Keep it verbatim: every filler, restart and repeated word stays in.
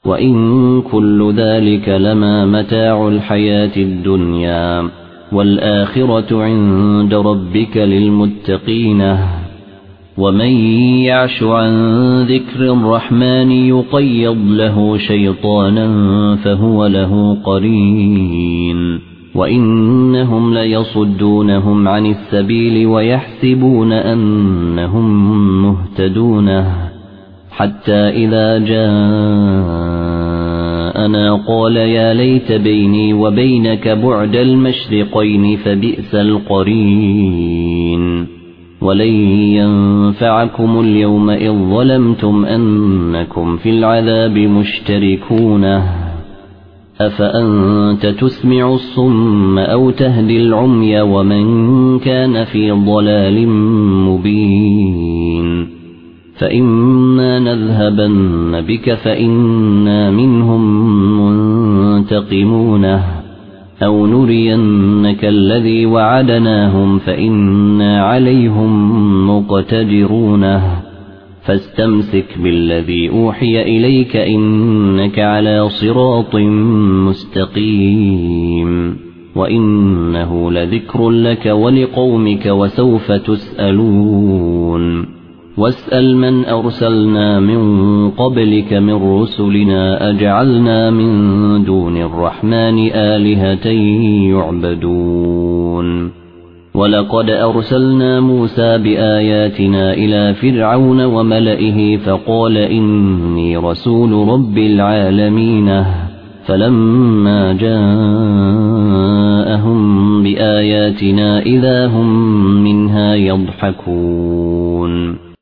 وإن كل ذلك لما متاع الحياة الدنيا والآخرة عند ربك للمتقين ومن يعش عن ذكر الرحمن يقيض له شيطانا فهو له قرين وإنهم ليصدونهم عن السبيل ويحسبون أنهم مهتدون حتى إذا جاءنا قال يا ليت بيني وبينك بعد المشرقين فبئس القرين ولن ينفعكم اليوم إذ ظلمتم أنكم في العذاب مشتركون أفأنت تسمع الصم أو تهدي العمي ومن كان في ضلال مبين فإما نذهبن بك فإنا منهم منتقمون أو نرينك الذي وعدناهم فإنا عليهم مقتدرون فاستمسك بالذي أوحي إليك إنك على صراط مستقيم وإنه لذكر لك ولقومك وسوف تسألون واسأل من أرسلنا من قبلك من رسلنا أجعلنا من دون الرحمن آلهة يعبدون ولقد أرسلنا موسى بآياتنا إلى فرعون وملئه فقال إني رسول رب العالمين فلما جاءهم بآياتنا إذا هم منها يضحكون